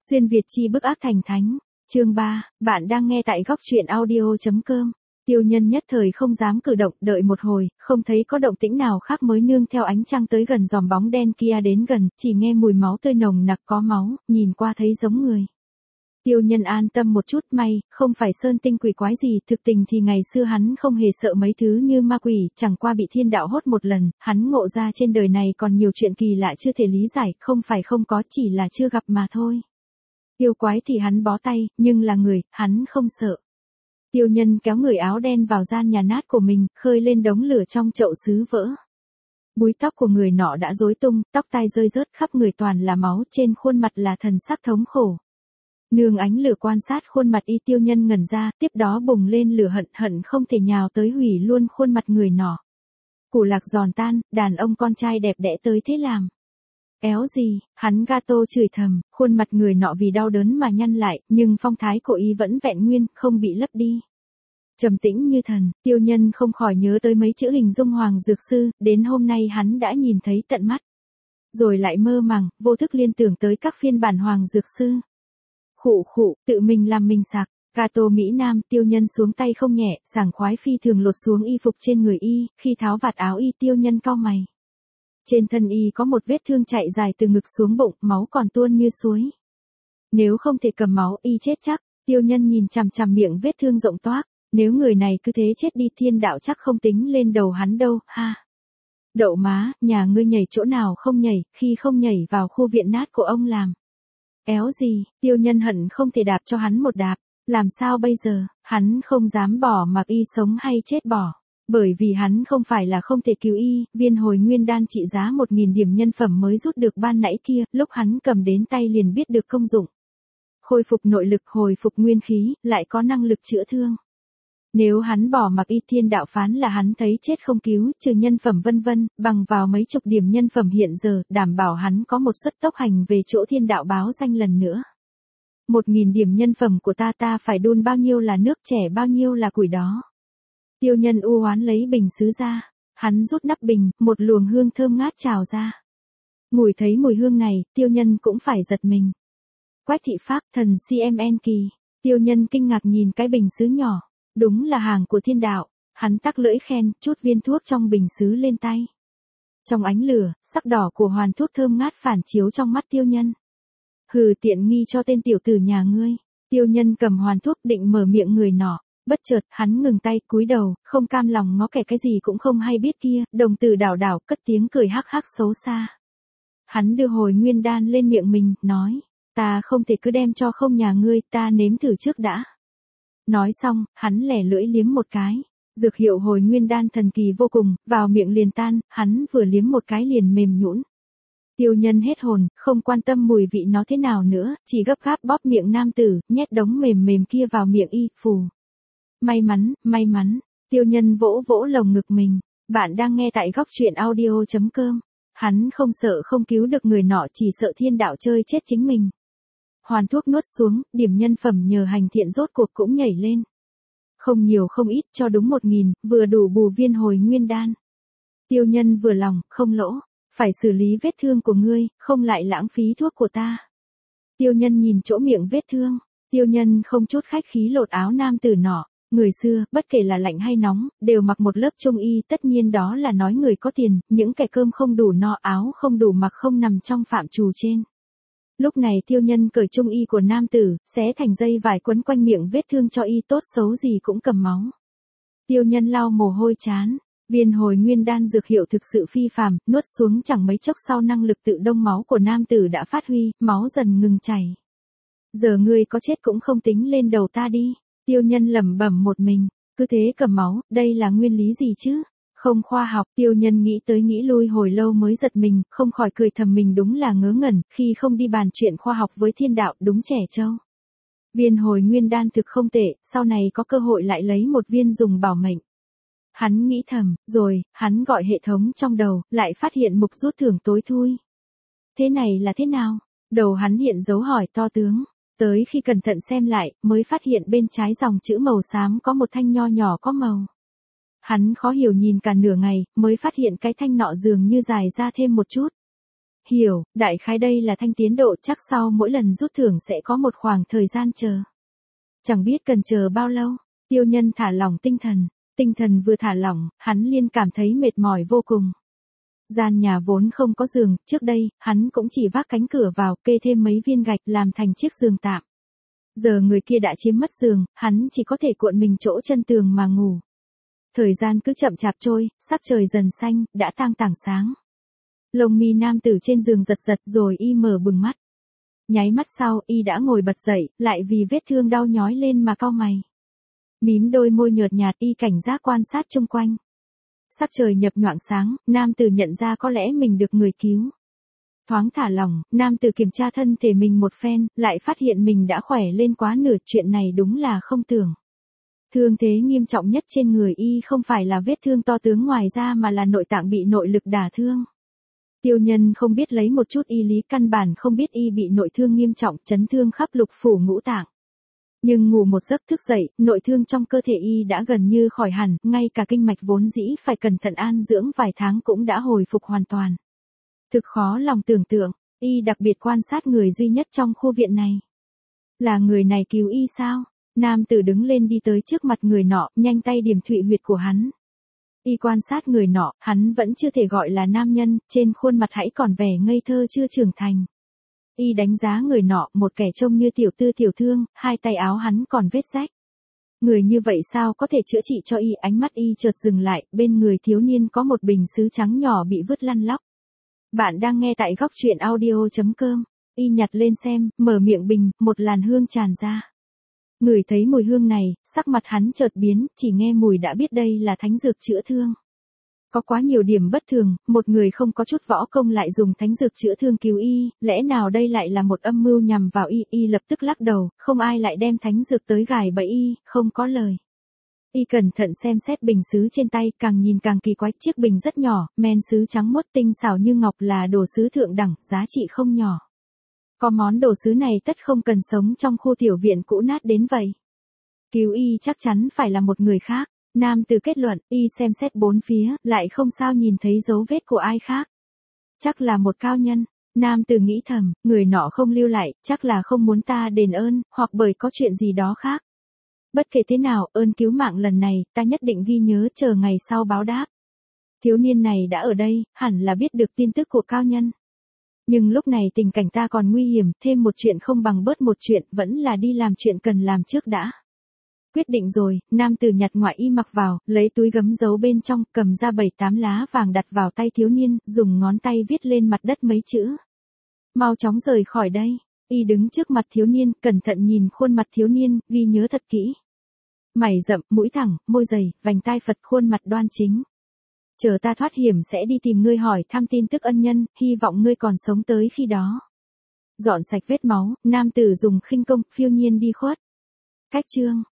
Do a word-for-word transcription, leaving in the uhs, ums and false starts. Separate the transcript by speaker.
Speaker 1: Xuyên Việt chi bức ác thành thánh. Chương ba, bạn đang nghe tại góc truyện audio.com. Tiêu Nhân nhất thời không dám cử động, đợi một hồi, không thấy có động tĩnh nào khác mới nương theo ánh trăng tới gần giòm bóng đen kia đến gần, chỉ nghe mùi máu tươi nồng nặc có máu, nhìn qua thấy giống người. Tiêu Nhân an tâm một chút, may, không phải sơn tinh quỷ quái gì, thực tình thì ngày xưa hắn không hề sợ mấy thứ như ma quỷ, chẳng qua bị thiên đạo hốt một lần, hắn ngộ ra trên đời này còn nhiều chuyện kỳ lạ chưa thể lý giải, không phải không có, chỉ là chưa gặp mà thôi. Yêu quái thì hắn bó tay, nhưng là người, hắn không sợ. Tiêu Nhân kéo người áo đen vào gian nhà nát của mình, khơi lên đống lửa trong chậu sứ vỡ. Búi tóc của người nọ đã rối tung, tóc tai rơi rớt khắp người toàn là máu, trên khuôn mặt là thần sắc thống khổ. Nương ánh lửa quan sát khuôn mặt y, Tiêu Nhân ngẩn ra, tiếp đó bùng lên lửa hận hận không thể nhào tới hủy luôn khuôn mặt người nọ. Củ lạc giòn tan, đàn ông con trai đẹp đẽ tới thế làm. Éo gì, hắn gato chửi thầm, khuôn mặt người nọ vì đau đớn mà nhăn lại, nhưng phong thái của y vẫn vẹn nguyên, không bị lấp đi. Trầm tĩnh như thần, Tiêu Nhân không khỏi nhớ tới mấy chữ hình dung Hoàng Dược Sư, đến hôm nay hắn đã nhìn thấy tận mắt. Rồi lại mơ màng, vô thức liên tưởng tới các phiên bản Hoàng Dược Sư. Khụ khụ, tự mình làm mình sặc, gato Mỹ Nam. Tiêu Nhân xuống tay không nhẹ, sảng khoái phi thường lột xuống y phục trên người y, khi tháo vạt áo y, Tiêu Nhân cau mày. Trên thân y có một vết thương chạy dài từ ngực xuống bụng, máu còn tuôn như suối. Nếu không thể cầm máu, y chết chắc. Tiêu Nhân nhìn chằm chằm miệng vết thương rộng toác, nếu người này cứ thế chết đi, thiên đạo chắc không tính lên đầu hắn đâu, ha. Đậu má, nhà ngươi nhảy chỗ nào không nhảy, khi không nhảy vào khu viện nát của ông làm. Éo gì, Tiêu Nhân hận không thể đạp cho hắn một đạp, làm sao bây giờ, hắn không dám bỏ mặc y sống hay chết bỏ. Bởi vì hắn không phải là không thể cứu y, viên hồi nguyên đan trị giá một nghìn điểm nhân phẩm mới rút được ban nãy kia, lúc hắn cầm đến tay liền biết được công dụng. Khôi phục nội lực, hồi phục nguyên khí, lại có năng lực chữa thương. Nếu hắn bỏ mặc y, thiên đạo phán là hắn thấy chết không cứu, trừ nhân phẩm vân vân, bằng vào mấy chục điểm nhân phẩm hiện giờ, đảm bảo hắn có một suất tốc hành về chỗ thiên đạo báo danh lần nữa. Một nghìn điểm nhân phẩm của ta ta phải đun bao nhiêu là nước, trẻ bao nhiêu là củi đó. Tiêu Nhân u oán lấy bình sứ ra, hắn rút nắp bình, một luồng hương thơm ngát trào ra. Ngửi thấy mùi hương này, Tiêu Nhân cũng phải giật mình. Quách thị Pháp, thần xê em en kỳ. Tiêu Nhân kinh ngạc nhìn cái bình sứ nhỏ, đúng là hàng của thiên đạo. Hắn tắc lưỡi khen, chút viên thuốc trong bình sứ lên tay. Trong ánh lửa, sắc đỏ của hoàn thuốc thơm ngát phản chiếu trong mắt Tiêu Nhân. Hừ, tiện nghi cho tên tiểu tử nhà ngươi. Tiêu Nhân cầm hoàn thuốc định mở miệng người nọ. Bất chợt, hắn ngừng tay, cúi đầu, không cam lòng ngó kẻ cái gì cũng không hay biết kia, đồng tử đảo đảo, cất tiếng cười hắc hắc xấu xa. Hắn đưa hồi nguyên đan lên miệng mình, nói, ta không thể cứ đem cho không nhà ngươi, ta nếm thử trước đã. Nói xong, hắn lẻ lưỡi liếm một cái, dược hiệu hồi nguyên đan thần kỳ vô cùng, vào miệng liền tan, hắn vừa liếm một cái liền mềm nhũn. Tiêu Nhân hết hồn, không quan tâm mùi vị nó thế nào nữa, chỉ gấp gáp bóp miệng nam tử, nhét đống mềm mềm kia vào miệng y, phù. May mắn, may mắn, Tiêu Nhân vỗ vỗ lồng ngực mình, bạn đang nghe tại góc truyện audio.com, hắn không sợ không cứu được người nọ, chỉ sợ thiên đạo chơi chết chính mình. Hoàn thuốc nuốt xuống, điểm nhân phẩm nhờ hành thiện rốt cuộc cũng nhảy lên. Không nhiều không ít, cho đúng một nghìn, vừa đủ bù viên hồi nguyên đan. Tiêu Nhân vừa lòng, không lỗ, phải xử lý vết thương của ngươi, không lại lãng phí thuốc của ta. Tiêu Nhân nhìn chỗ miệng vết thương, Tiêu Nhân không chút khách khí lột áo nam tử nọ. Người xưa, bất kể là lạnh hay nóng, đều mặc một lớp trung y, tất nhiên đó là nói người có tiền, những kẻ cơm không đủ no, áo không đủ mặc không nằm trong phạm trù trên. Lúc này Tiêu Nhân cởi trung y của nam tử, xé thành dây vải quấn quanh miệng vết thương cho y, tốt xấu gì cũng cầm máu. Tiêu Nhân lau mồ hôi chán, viên hồi nguyên đan dược hiệu thực sự phi phàm, nuốt xuống chẳng mấy chốc sau năng lực tự đông máu của nam tử đã phát huy, máu dần ngừng chảy. Giờ ngươi có chết cũng không tính lên đầu ta đi. Tiêu Nhân lẩm bẩm một mình, cứ thế cầm máu, đây là nguyên lý gì chứ? Không khoa học. Tiêu Nhân nghĩ tới nghĩ lui hồi lâu mới giật mình, không khỏi cười thầm mình đúng là ngớ ngẩn, khi không đi bàn chuyện khoa học với thiên đạo, đúng trẻ trâu. Viên hồi nguyên đan thực không tệ, sau này có cơ hội lại lấy một viên dùng bảo mệnh. Hắn nghĩ thầm, rồi, hắn gọi hệ thống trong đầu, lại phát hiện mục rút thưởng tối thui. Thế này là thế nào? Đầu hắn hiện dấu hỏi to tướng. Tới khi cẩn thận xem lại, mới phát hiện bên trái dòng chữ màu xám có một thanh nho nhỏ có màu. Hắn khó hiểu nhìn cả nửa ngày, mới phát hiện cái thanh nọ dường như dài ra thêm một chút. hiểu, đại khái đây là thanh tiến độ, chắc sau mỗi lần rút thưởng sẽ có một khoảng thời gian chờ. Chẳng biết cần chờ bao lâu, Tiêu Nhân thả lỏng tinh thần, tinh thần vừa thả lỏng, hắn liền cảm thấy mệt mỏi vô cùng. Gian nhà vốn không có giường, trước đây, hắn cũng chỉ vác cánh cửa vào, kê thêm mấy viên gạch làm thành chiếc giường tạm. Giờ người kia đã chiếm mất giường, hắn chỉ có thể cuộn mình chỗ chân tường mà ngủ. Thời gian cứ chậm chạp trôi, sắc trời dần xanh, đã tang tảng sáng. Lông mi nam tử trên giường giật giật rồi y mở bừng mắt. Nháy mắt sau, y đã ngồi bật dậy, lại vì vết thương đau nhói lên mà cau mày. Mím đôi môi nhợt nhạt, y cảnh giác quan sát chung quanh. Sắc trời nhập nhoạng sáng, nam tử nhận ra có lẽ mình được người cứu. Thoáng thả lỏng, nam tử kiểm tra thân thể mình một phen, lại phát hiện mình đã khỏe lên quá nửa, chuyện này đúng là không tưởng. Thương thế nghiêm trọng nhất trên người y không phải là vết thương to tướng ngoài da mà là nội tạng bị nội lực đả thương. Tiêu Nhân không biết lấy một chút y lý, căn bản không biết y bị nội thương nghiêm trọng, chấn thương khắp lục phủ ngũ tạng. Nhưng ngủ một giấc thức dậy, nội thương trong cơ thể y đã gần như khỏi hẳn, ngay cả kinh mạch vốn dĩ phải cẩn thận an dưỡng vài tháng cũng đã hồi phục hoàn toàn. Thực khó lòng tưởng tượng, y đặc biệt quan sát người duy nhất trong khu viện này. Là người này cứu y sao? Nam tử đứng lên đi tới trước mặt người nọ, nhanh tay điểm thụy huyệt của hắn. Y quan sát người nọ, hắn vẫn chưa thể gọi là nam nhân, trên khuôn mặt hãy còn vẻ ngây thơ chưa trưởng thành. Y đánh giá người nọ, một kẻ trông như tiểu tư tiểu thương, hai tay áo hắn còn vết rách. Người như vậy sao có thể chữa trị cho y? Ánh mắt y chợt dừng lại, bên người thiếu niên có một bình sứ trắng nhỏ bị vứt lăn lóc. Bạn đang nghe tại góc truyện audio chấm com. Y nhặt lên xem, mở miệng bình, một làn hương tràn ra. Ngửi thấy mùi hương này, sắc mặt hắn chợt biến, chỉ nghe mùi đã biết đây là thánh dược chữa thương. Có quá nhiều điểm bất thường, một người không có chút võ công lại dùng thánh dược chữa thương cứu y, lẽ nào đây lại là một âm mưu nhằm vào y? Y lập tức lắc đầu, không ai lại đem thánh dược tới gài bẫy y, không có lời. Y cẩn thận xem xét bình sứ trên tay, càng nhìn càng kỳ quái, chiếc bình rất nhỏ, men sứ trắng muốt tinh xảo như ngọc, là đồ sứ thượng đẳng, giá trị không nhỏ. Có món đồ sứ này tất không cần sống trong khu tiểu viện cũ nát đến vậy. Cứu y chắc chắn phải là một người khác. Nam tử kết luận, y xem xét bốn phía, lại không sao nhìn thấy dấu vết của ai khác. Chắc là một cao nhân. Nam tử nghĩ thầm, người nọ không lưu lại, chắc là không muốn ta đền ơn, hoặc bởi có chuyện gì đó khác. Bất kể thế nào, ơn cứu mạng lần này, ta nhất định ghi nhớ, chờ ngày sau báo đáp. Thiếu niên này đã ở đây, hẳn là biết được tin tức của cao nhân. Nhưng lúc này tình cảnh ta còn nguy hiểm, thêm một chuyện không bằng bớt một chuyện, vẫn là đi làm chuyện cần làm trước đã. Quyết định rồi, nam tử nhặt ngoại y mặc vào, lấy túi gấm giấu bên trong, cầm ra bảy tám lá vàng đặt vào tay thiếu niên, dùng ngón tay viết lên mặt đất mấy chữ. Mau chóng rời khỏi đây. Y đứng trước mặt thiếu niên, cẩn thận nhìn khuôn mặt thiếu niên, ghi nhớ thật kỹ. Mày rậm, mũi thẳng, môi dày, vành tai Phật, khuôn mặt đoan chính. Chờ ta thoát hiểm sẽ đi tìm ngươi hỏi thăm tin tức ân nhân, hy vọng ngươi còn sống tới khi đó. Dọn sạch vết máu, nam tử dùng khinh công, phiêu nhiên đi khuất. Cách chương